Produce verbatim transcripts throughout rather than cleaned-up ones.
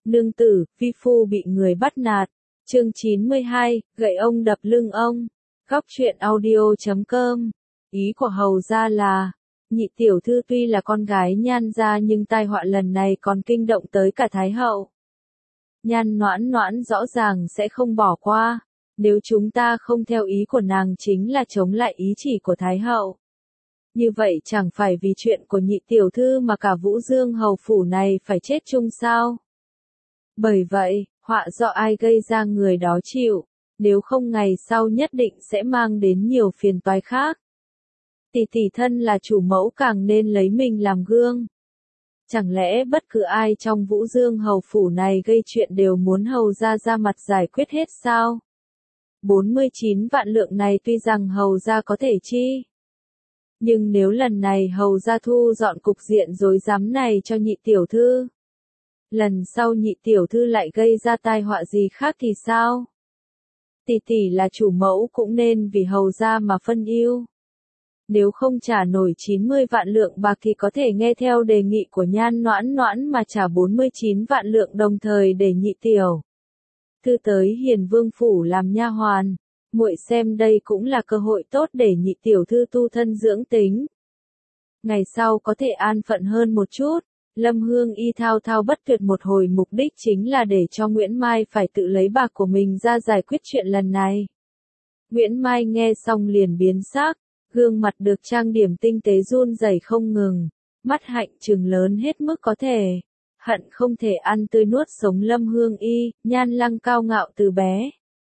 Nương tử, vi phu bị người bắt nạt. Chương chín mươi hai, gậy ông đập lưng ông. Góc truyện audio chấm com. Ý của hầu gia là, nhị tiểu thư tuy là con gái Nhan gia nhưng tai họa lần này còn kinh động tới cả Thái hậu. Nhan Noãn Noãn rõ ràng sẽ không bỏ qua, nếu chúng ta không theo ý của nàng chính là chống lại ý chỉ của Thái hậu. Như vậy chẳng phải vì chuyện của nhị tiểu thư mà cả Vũ Dương hầu phủ này phải chết chung sao? Bởi vậy, họa do ai gây ra người đó chịu, nếu không ngày sau nhất định sẽ mang đến nhiều phiền toái khác. Tỷ tỷ thân là chủ mẫu càng nên lấy mình làm gương. Chẳng lẽ bất cứ ai trong Vũ Dương hầu phủ này gây chuyện đều muốn hầu gia ra mặt giải quyết hết sao? bốn mươi chín vạn lượng này tuy rằng hầu gia có thể chi. Nhưng nếu lần này hầu gia thu dọn cục diện rối rắm này cho nhị tiểu thư, lần sau nhị tiểu thư lại gây ra tai họa gì khác thì sao? Tỷ tỷ là chủ mẫu cũng nên vì hầu gia mà phân ưu. Nếu không trả nổi chín mươi vạn lượng bạc thì có thể nghe theo đề nghị của Nhan Noãn Noãn mà trả bốn mươi chín vạn lượng đồng thời để nhị tiểu thư tới Hiền Vương phủ làm nha hoàn. Muội xem đây cũng là cơ hội tốt để nhị tiểu thư tu thân dưỡng tính. Ngày sau có thể an phận hơn một chút. Lâm Hương Y thao thao bất tuyệt một hồi, mục đích chính là để cho Nguyễn Mai phải tự lấy bạc của mình ra giải quyết chuyện lần này. Nguyễn Mai nghe xong liền biến sắc, gương mặt được trang điểm tinh tế run rẩy không ngừng, mắt hạnh trừng lớn hết mức có thể, hận không thể ăn tươi nuốt sống Lâm Hương Y. Nhan Lăng cao ngạo từ bé,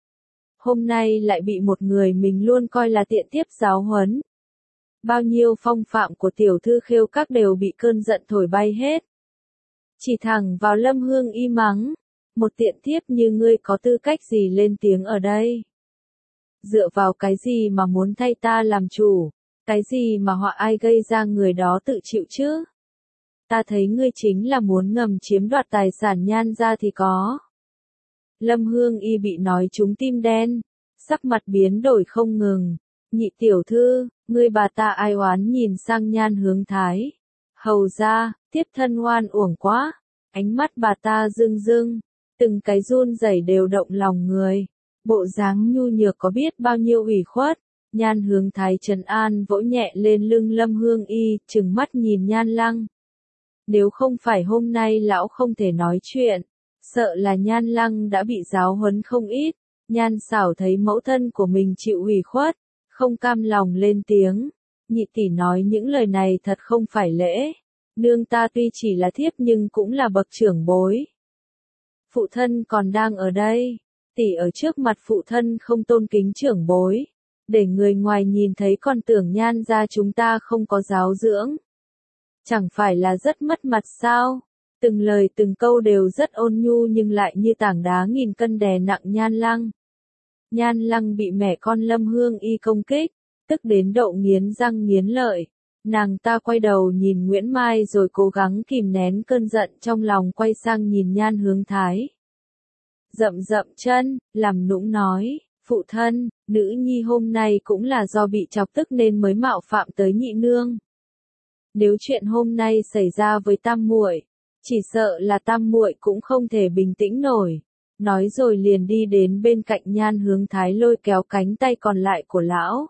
hôm nay lại bị một người mình luôn coi là tiện tiếp giáo huấn. Bao nhiêu phong phạm của tiểu thư Khêu Các đều bị cơn giận thổi bay hết. Chỉ thẳng vào Lâm Hương Y mắng, một tiện thiếp như ngươi có tư cách gì lên tiếng ở đây? Dựa vào cái gì mà muốn thay ta làm chủ, cái gì mà họa ai gây ra người đó tự chịu chứ? Ta thấy ngươi chính là muốn ngầm chiếm đoạt tài sản Nhan gia thì có. Lâm Hương Y bị nói trúng tim đen, sắc mặt biến đổi không ngừng. Nhị tiểu thư, ngươi bà ta ai oán nhìn sang Nhan Hướng Thái. Hầu ra, tiếp thân oan uổng quá. Ánh mắt bà ta rưng rưng, từng cái run rẩy đều động lòng người. Bộ dáng nhu nhược có biết bao nhiêu ủy khuất. Nhan Hướng Thái trấn an vỗ nhẹ lên lưng Lâm Hương Y, trừng mắt nhìn Nhan Lăng. Nếu không phải hôm nay lão không thể nói chuyện, sợ là Nhan Lăng đã bị giáo huấn không ít. Nhan Xảo thấy mẫu thân của mình chịu ủy khuất, không cam lòng lên tiếng. Nhị tỷ nói những lời này thật không phải lễ. Nương ta tuy chỉ là thiếp nhưng cũng là bậc trưởng bối. Phụ thân còn đang ở đây. Tỷ ở trước mặt phụ thân không tôn kính trưởng bối, để người ngoài nhìn thấy còn tưởng Nhan gia chúng ta không có giáo dưỡng. Chẳng phải là rất mất mặt sao? Từng lời từng câu đều rất ôn nhu nhưng lại như tảng đá nghìn cân đè nặng Nhan Lăng. Nhan Lăng bị mẹ con Lâm Hương Y công kích, tức đến độ nghiến răng nghiến lợi. Nàng ta quay đầu nhìn Nguyễn Mai rồi cố gắng kìm nén cơn giận trong lòng, quay sang nhìn Nhan Hướng Thái. Dậm dậm chân, làm nũng nói, phụ thân, nữ nhi hôm nay cũng là do bị chọc tức nên mới mạo phạm tới nhị nương. Nếu chuyện hôm nay xảy ra với tam muội, chỉ sợ là tam muội cũng không thể bình tĩnh nổi. Nói rồi liền đi đến bên cạnh Nhan Hướng Thái lôi kéo cánh tay còn lại của lão.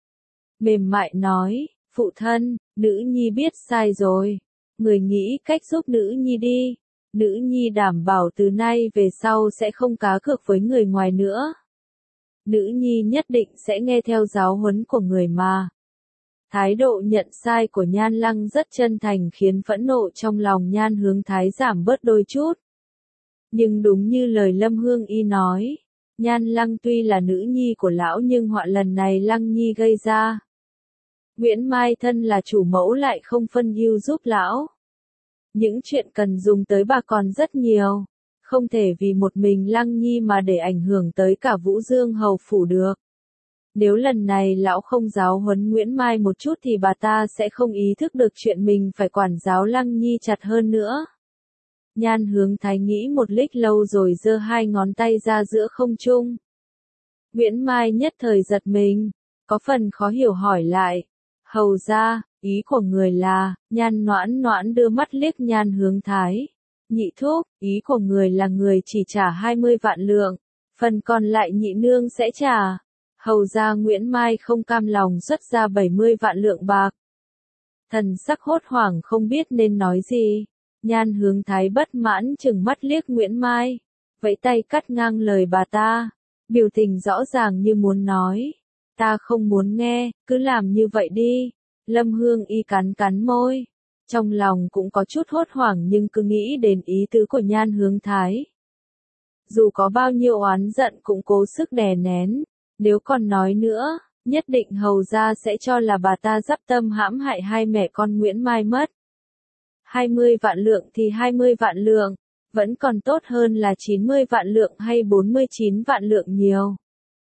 Mềm mại nói, phụ thân, nữ nhi biết sai rồi. Người nghĩ cách giúp nữ nhi đi. Nữ nhi đảm bảo từ nay về sau sẽ không cá cược với người ngoài nữa. Nữ nhi nhất định sẽ nghe theo giáo huấn của người mà. Thái độ nhận sai của Nhan Lăng rất chân thành khiến phẫn nộ trong lòng Nhan Hướng Thái giảm bớt đôi chút. Nhưng đúng như lời Lâm Hương Y nói, Nhan Lăng tuy là nữ nhi của lão nhưng họa lần này Lăng nhi gây ra. Nguyễn Mai thân là chủ mẫu lại không phân ưu giúp lão. Những chuyện cần dùng tới bà còn rất nhiều, không thể vì một mình Lăng nhi mà để ảnh hưởng tới cả Vũ Dương hầu phủ được. Nếu lần này lão không giáo huấn Nguyễn Mai một chút thì bà ta sẽ không ý thức được chuyện mình phải quản giáo Lăng nhi chặt hơn nữa. Nhan Hướng Thái nghĩ một lích lâu rồi giơ hai ngón tay ra giữa không trung. Nguyễn Mai nhất thời giật mình, có phần khó hiểu hỏi lại. Hầu ra, ý của người là, Nhan Noãn Noãn đưa mắt liếc Nhan Hướng Thái. Nhị thúc, ý của người là người chỉ trả hai mươi vạn lượng, phần còn lại nhị nương sẽ trả. Hầu gia Nguyễn Mai không cam lòng xuất ra bảy mươi vạn lượng bạc. Thần sắc hốt hoảng không biết nên nói gì. Nhan Hướng Thái bất mãn chừng mắt liếc Nguyễn Mai, vẫy tay cắt ngang lời bà ta, biểu tình rõ ràng như muốn nói, ta không muốn nghe, cứ làm như vậy đi. Lâm Hương Y cắn cắn môi, trong lòng cũng có chút hốt hoảng nhưng cứ nghĩ đến ý tứ của Nhan Hướng Thái. Dù có bao nhiêu oán giận cũng cố sức đè nén, nếu còn nói nữa, nhất định hầu gia sẽ cho là bà ta dắp tâm hãm hại hai mẹ con Nguyễn Mai mất. hai mươi vạn lượng thì hai mươi vạn lượng, vẫn còn tốt hơn là chín mươi vạn lượng hay bốn mươi chín vạn lượng nhiều.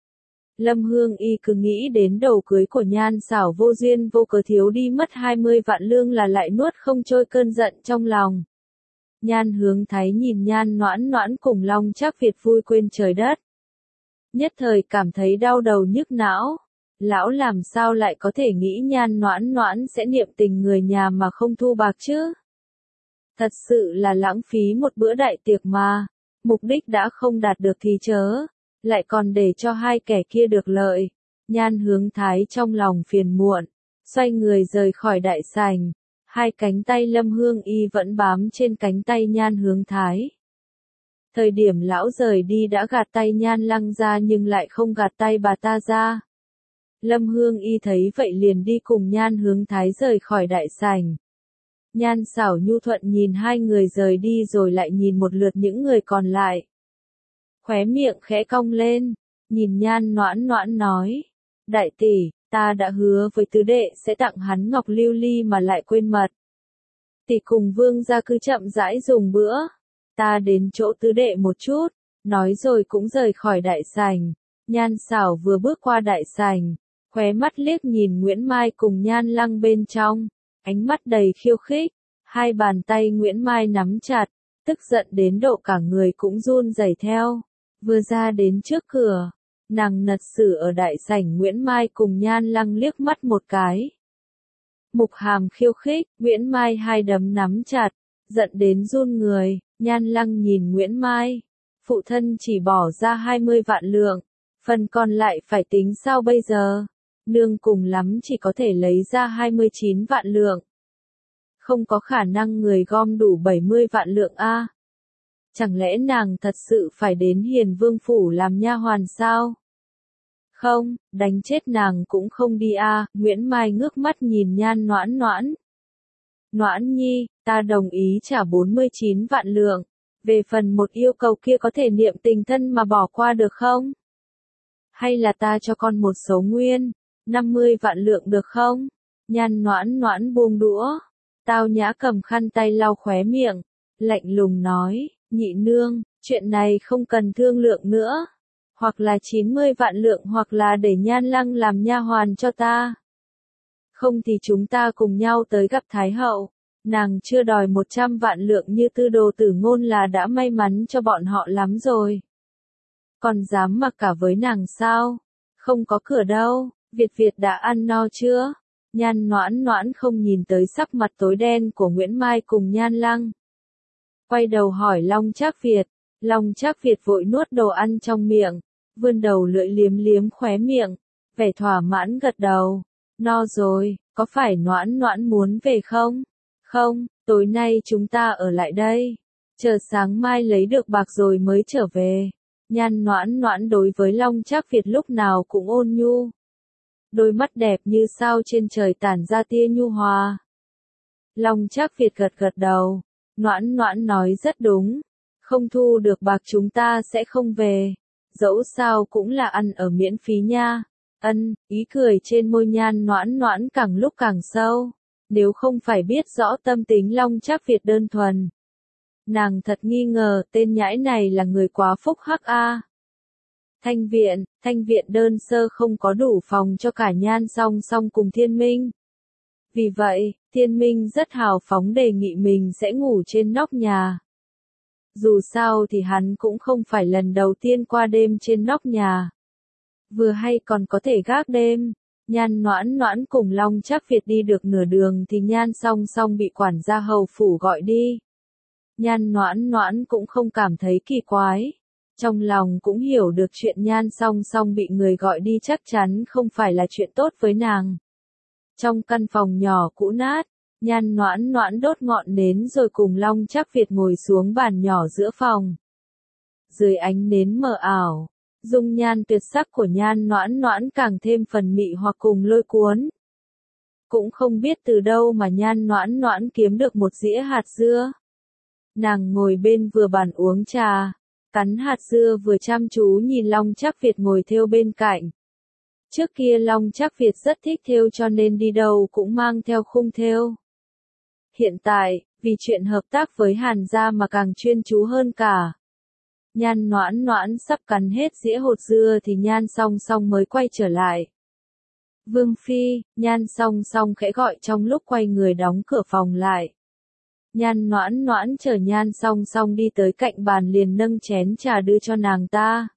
Lâm Hương Y cứ nghĩ đến đầu cưới của Nhan Xảo vô duyên vô cớ thiếu đi mất hai mươi vạn lương là lại nuốt không trôi cơn giận trong lòng. Nhan Hướng Thái nhìn Nhan Noãn Noãn cùng Long Trác Việt vui quên trời đất. Nhất thời cảm thấy đau đầu nhức não. Lão làm sao lại có thể nghĩ Nhan Noãn Noãn sẽ niệm tình người nhà mà không thu bạc chứ? Thật sự là lãng phí một bữa đại tiệc mà. Mục đích đã không đạt được thì chớ, lại còn để cho hai kẻ kia được lợi. Nhan Hướng Thái trong lòng phiền muộn, xoay người rời khỏi đại sảnh. Hai cánh tay Lâm Hương Y vẫn bám trên cánh tay Nhan Hướng Thái. Thời điểm lão rời đi đã gạt tay Nhan Lăng ra nhưng lại không gạt tay bà ta ra. Lâm Hương Y thấy vậy liền đi cùng Nhan Hướng Thái rời khỏi đại sảnh. Nhan Xảo nhu thuận nhìn hai người rời đi rồi lại nhìn một lượt những người còn lại. Khóe miệng khẽ cong lên, nhìn Nhan Noãn Noãn nói, đại tỷ, ta đã hứa với tứ đệ sẽ tặng hắn ngọc lưu ly mà lại quên mật. Tỷ cùng vương gia cứ chậm rãi dùng bữa, ta đến chỗ tứ đệ một chút, nói rồi cũng rời khỏi đại sảnh. Nhan Xảo vừa bước qua đại sảnh, khóe mắt liếc nhìn Nguyễn Mai cùng Nhan Lăng bên trong, ánh mắt đầy khiêu khích, hai bàn tay Nguyễn Mai nắm chặt, tức giận đến độ cả người cũng run rẩy theo. Vừa ra đến trước cửa, nàng nật sử ở đại sảnh Nguyễn Mai cùng Nhan Lăng liếc mắt một cái. Mục hàm khiêu khích, Nguyễn Mai hai đấm nắm chặt, giận đến run người. Nhan Lăng nhìn Nguyễn Mai, phụ thân chỉ bỏ ra hai mươi vạn lượng, phần còn lại phải tính sao bây giờ? Nương cùng lắm chỉ có thể lấy ra hai mươi chín vạn lượng. Không có khả năng người gom đủ bảy mươi vạn lượng a. Chẳng lẽ nàng thật sự phải đến Hiền Vương phủ làm nha hoàn sao? Không, đánh chết nàng cũng không đi a. Nguyễn Mai ngước mắt nhìn Nhan Noãn Noãn. Noãn nhi, ta đồng ý trả bốn mươi chín vạn lượng. Về phần một yêu cầu kia có thể niệm tình thân mà bỏ qua được không? Hay là ta cho con một số nguyên, năm mươi vạn lượng được không? Nhan Noãn Noãn buông đũa, Tao Nhã cầm khăn tay lau khóe miệng, lạnh lùng nói, nhị nương, chuyện này không cần thương lượng nữa. Hoặc là chín mươi vạn lượng hoặc là để Nhan Lăng làm nha hoàn cho ta. Không thì chúng ta cùng nhau tới gặp Thái hậu. Nàng chưa đòi một trăm vạn lượng như Tư Đồ Tử Ngôn là đã may mắn cho bọn họ lắm rồi. Còn dám mặc cả với nàng sao? Không có cửa đâu. Việt Việt đã ăn no chưa? Nhan Noãn Noãn không nhìn tới sắc mặt tối đen của Nguyễn Mai cùng Nhan Lăng. Quay đầu hỏi Long Trác Việt. Long Trác Việt vội nuốt đồ ăn trong miệng, vươn đầu lưỡi liếm liếm khóe miệng, vẻ thỏa mãn gật đầu. No rồi, có phải Noãn Noãn muốn về không? Không, tối nay chúng ta ở lại đây. Chờ sáng mai lấy được bạc rồi mới trở về. Nhan Noãn Noãn đối với Long Trác Việt lúc nào cũng ôn nhu. Đôi mắt đẹp như sao trên trời tản ra tia nhu hòa. Long Trác Việt gật gật đầu. Noãn Noãn nói rất đúng. Không thu được bạc chúng ta sẽ không về. Dẫu sao cũng là ăn ở miễn phí nha. Ân, ý cười trên môi Nhan Noãn Noãn càng lúc càng sâu. Nếu không phải biết rõ tâm tính Long Trác Việt đơn thuần, nàng thật nghi ngờ tên nhãi này là người quá phúc hắc a. Thanh viện, thanh viện đơn sơ không có đủ phòng cho cả Nhan song song cùng Thiên Minh. Vì vậy, Thiên Minh rất hào phóng đề nghị mình sẽ ngủ trên nóc nhà. Dù sao thì hắn cũng không phải lần đầu tiên qua đêm trên nóc nhà. Vừa hay còn có thể gác đêm. Nhan Noãn Noãn cùng Long Trác Việt đi được nửa đường thì Nhan song song bị quản gia hầu phủ gọi đi. Nhan Noãn Noãn cũng không cảm thấy kỳ quái. Trong lòng cũng hiểu được chuyện Nhan Song Song bị người gọi đi chắc chắn không phải là chuyện tốt với nàng. Trong căn phòng nhỏ cũ nát, Nhan Noãn Noãn đốt ngọn nến rồi cùng Long Trác Việt ngồi xuống bàn nhỏ giữa phòng. Dưới ánh nến mờ ảo, dung nhan tuyệt sắc của Nhan Noãn Noãn càng thêm phần mị hoặc cùng lôi cuốn. Cũng không biết từ đâu mà Nhan Noãn Noãn kiếm được một dĩa hạt dưa. Nàng ngồi bên vừa bàn uống trà, cắn hạt dưa vừa chăm chú nhìn Long Trác Việt ngồi thêu bên cạnh. Trước kia Long Trác Việt rất thích thêu cho nên đi đâu cũng mang theo khung thêu. Hiện tại, vì chuyện hợp tác với Hàn gia mà càng chuyên chú hơn cả. Nhan Noãn Noãn sắp cắn hết dĩa hột dưa thì Nhan Song Song mới quay trở lại. Vương Phi, Nhan Song Song khẽ gọi trong lúc quay người đóng cửa phòng lại. Nhan Noãn Noãn chờ Nhan Song Song đi tới cạnh bàn liền nâng chén trà đưa cho nàng ta.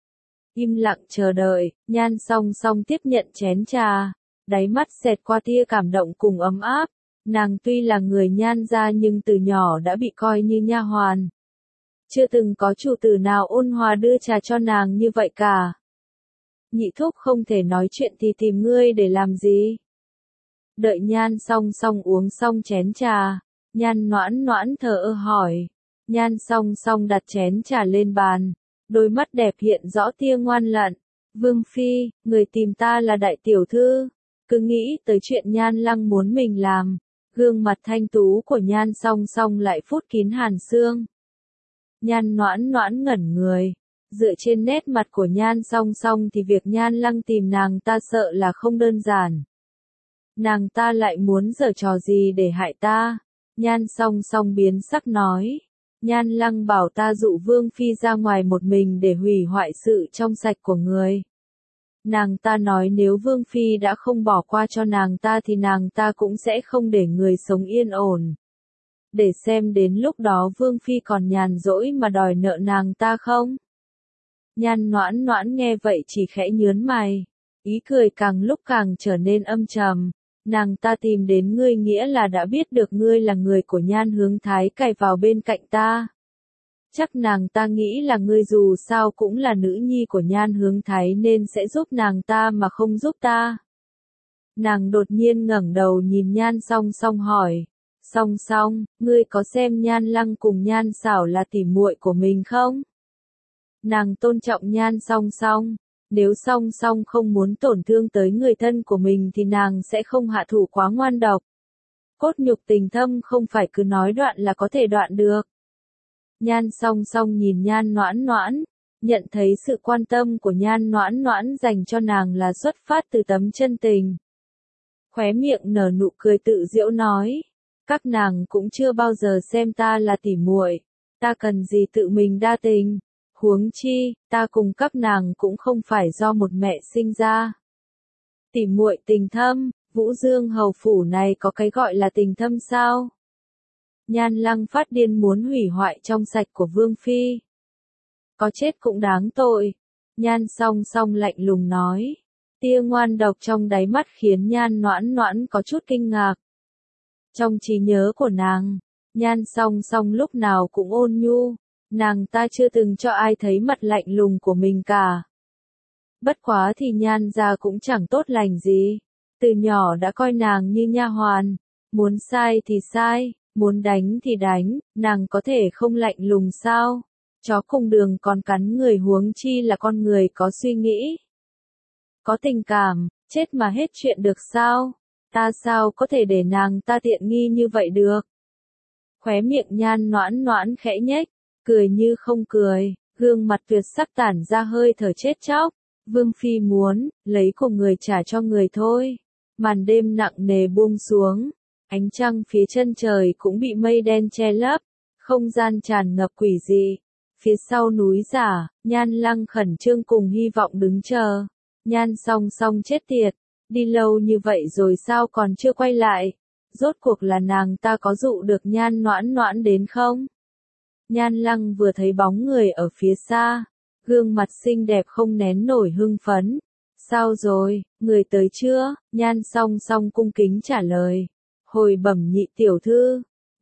Im lặng chờ đợi, Nhan Song Song tiếp nhận chén trà, đáy mắt xẹt qua tia cảm động cùng ấm áp. Nàng tuy là người Nhan gia nhưng từ nhỏ đã bị coi như nha hoàn. Chưa từng có chủ tử nào ôn hòa đưa trà cho nàng như vậy cả. Nhị thúc không thể nói chuyện thì tìm ngươi để làm gì? Đợi Nhan Song Song uống xong chén trà, Nhan Noãn Noãn thờ ơ hỏi. Nhan Song Song đặt chén trà lên bàn, đôi mắt đẹp hiện rõ tia ngoan lận. Vương Phi, người tìm ta là đại tiểu thư. Cứ nghĩ tới chuyện Nhan Lăng muốn mình làm, gương mặt thanh tú của Nhan Song Song lại phút kín hàn sương. Nhan Noãn Noãn ngẩn người, dựa trên nét mặt của Nhan Song Song thì việc Nhan Lăng tìm nàng ta sợ là không đơn giản. Nàng ta lại muốn giở trò gì để hại ta? Nhan Song Song biến sắc nói. Nhan Lăng bảo ta dụ Vương Phi ra ngoài một mình để hủy hoại sự trong sạch của người. Nàng ta nói nếu Vương Phi đã không bỏ qua cho nàng ta thì nàng ta cũng sẽ không để người sống yên ổn. Để xem đến lúc đó Vương Phi còn nhàn rỗi mà đòi nợ nàng ta không? Nhan Noãn Noãn nghe vậy chỉ khẽ nhớn mày, ý cười càng lúc càng trở nên âm trầm. Nàng ta tìm đến ngươi nghĩa là đã biết được ngươi là người của Nhan Hướng Thái cài vào bên cạnh ta. Chắc nàng ta nghĩ là ngươi dù sao cũng là nữ nhi của Nhan Hướng Thái nên sẽ giúp nàng ta mà không giúp ta. Nàng đột nhiên ngẩng đầu nhìn Nhan Song Song hỏi. Song Song, ngươi có xem Nhan Lăng cùng Nhan Xảo là tỉ muội của mình không? Nàng tôn trọng Nhan Song Song. Nếu Song Song không muốn tổn thương tới người thân của mình thì nàng sẽ không hạ thủ quá ngoan độc. Cốt nhục tình thâm không phải cứ nói đoạn là có thể đoạn được. Nhan Song Song nhìn Nhan Noãn Noãn, nhận thấy sự quan tâm của Nhan Noãn Noãn dành cho nàng là xuất phát từ tấm chân tình. Khóe miệng nở nụ cười tự giễu nói, các nàng cũng chưa bao giờ xem ta là tỉ muội, ta cần gì tự mình đa tình. Huống chi, ta cùng các nàng cũng không phải do một mẹ sinh ra. Tỉ muội tình thâm, Vũ Dương hầu phủ này có cái gọi là tình thâm sao? Nhan Lăng phát điên muốn hủy hoại trong sạch của Vương Phi. Có chết cũng đáng tội. Nhan Song Song lạnh lùng nói. Tia ngoan độc trong đáy mắt khiến Nhan Noãn Noãn có chút kinh ngạc. Trong trí nhớ của nàng, Nhan Song Song lúc nào cũng ôn nhu. Nàng ta chưa từng cho ai thấy mặt lạnh lùng của mình cả. Bất quá thì Nhan gia cũng chẳng tốt lành gì. Từ nhỏ đã coi nàng như nha hoàn. Muốn sai thì sai, muốn đánh thì đánh, nàng có thể không lạnh lùng sao? Chó cùng đường còn cắn người huống chi là con người có suy nghĩ. Có tình cảm, chết mà hết chuyện được sao? Ta sao có thể để nàng ta tiện nghi như vậy được? Khóe miệng Nhan Noãn Noãn khẽ nhếch. Cười như không cười, gương mặt tuyệt sắc tản ra hơi thở chết chóc. Vương Phi muốn, lấy của người trả cho người thôi. Màn đêm nặng nề buông xuống, ánh trăng phía chân trời cũng bị mây đen che lấp, không gian tràn ngập quỷ dị. Phía sau núi giả, Nhan Lăng khẩn trương cùng hy vọng đứng chờ. Nhan Song Song chết tiệt, đi lâu như vậy rồi sao còn chưa quay lại? Rốt cuộc là nàng ta có dụ được Nhan Noãn Noãn đến không? Nhan Lăng vừa thấy bóng người ở phía xa, gương mặt xinh đẹp không nén nổi hưng phấn. Sao rồi, người tới chưa? Nhan Song Song cung kính trả lời. Hồi bẩm nhị tiểu thư,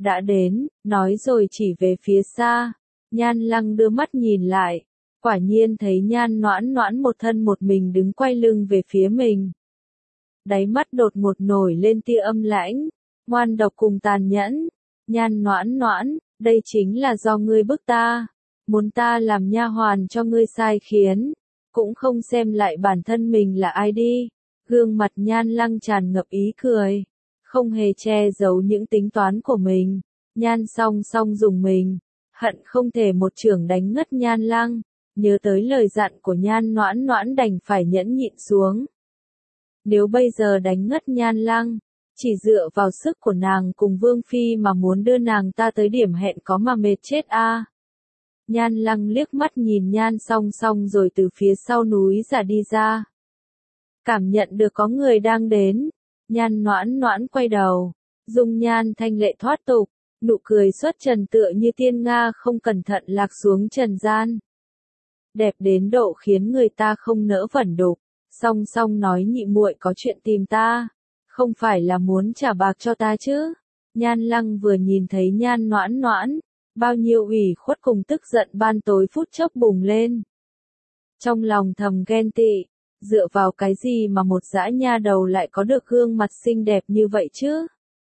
đã đến, nói rồi chỉ về phía xa. Nhan Lăng đưa mắt nhìn lại, quả nhiên thấy Nhan Noãn Noãn một thân một mình đứng quay lưng về phía mình. Đáy mắt đột ngột nổi lên tia âm lãnh, ngoan độc cùng tàn nhẫn. Nhan Noãn Noãn, đây chính là do ngươi bức ta, muốn ta làm nha hoàn cho ngươi sai khiến, cũng không xem lại bản thân mình là ai đi. Gương mặt Nhan Lăng tràn ngập ý cười, không hề che giấu những tính toán của mình. Nhan Song Song dùng mình, hận không thể một chưởng đánh ngất Nhan Lăng, nhớ tới lời dặn của Nhan Noãn Noãn đành phải nhẫn nhịn xuống. Nếu bây giờ đánh ngất Nhan Lăng, chỉ dựa vào sức của nàng cùng Vương Phi mà muốn đưa nàng ta tới điểm hẹn có mà mệt chết a. À. Nhan Lăng liếc mắt nhìn Nhan Song Song rồi từ phía sau núi giả đi ra. Cảm nhận được có người đang đến, Nhan Noãn Noãn quay đầu, dung nhan thanh lệ thoát tục, nụ cười xuất trần tựa như tiên nga không cẩn thận lạc xuống trần gian. Đẹp đến độ khiến người ta không nỡ vẩn đục. Song Song nói nhị muội có chuyện tìm ta, không phải là muốn trả bạc cho ta chứ? Nhan Lăng vừa nhìn thấy Nhan Noãn Noãn, bao nhiêu ủy khuất cùng tức giận ban tối phút chốc bùng lên. Trong lòng thầm ghen tị, dựa vào cái gì mà một dã nha đầu lại có được gương mặt xinh đẹp như vậy chứ?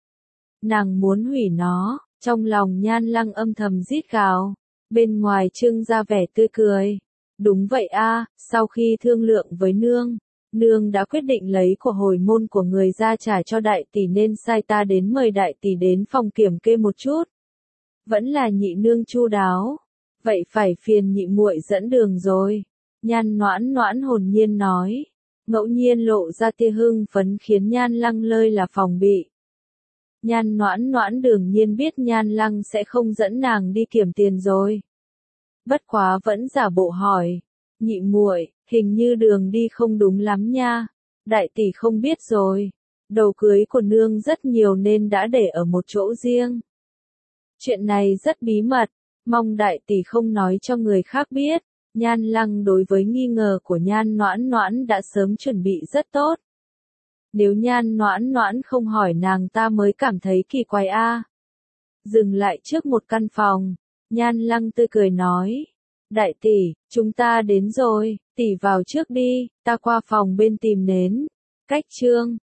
Nàng muốn hủy nó, trong lòng Nhan Lăng âm thầm rít gào, bên ngoài trưng ra vẻ tươi cười. Đúng vậy a, sau khi thương lượng với nương, nương đã quyết định lấy của hồi môn của người ra trả cho đại tỷ nên sai ta đến mời đại tỷ đến phòng kiểm kê một chút. Vẫn là nhị nương chu đáo, vậy phải phiền nhị muội dẫn đường rồi. Nhan Noãn Noãn hồn nhiên nói, ngẫu nhiên lộ ra tia hưng phấn khiến Nhan Lăng lơi là phòng bị. Nhan Noãn Noãn đương nhiên biết Nhan Lăng sẽ không dẫn nàng đi kiểm tiền rồi. Bất quá vẫn giả bộ hỏi, nhị muội, hình như đường đi không đúng lắm nha, đại tỷ không biết rồi, đầu cưới của nương rất nhiều nên đã để ở một chỗ riêng. Chuyện này rất bí mật, mong đại tỷ không nói cho người khác biết. Nhan Lăng đối với nghi ngờ của Nhan Noãn Noãn đã sớm chuẩn bị rất tốt. Nếu Nhan Noãn Noãn không hỏi nàng ta mới cảm thấy kỳ quái a. À. Dừng lại trước một căn phòng, Nhan Lăng tươi cười nói, đại tỷ, chúng ta đến rồi, tỷ vào trước đi, ta qua phòng bên tìm nến. Cách chương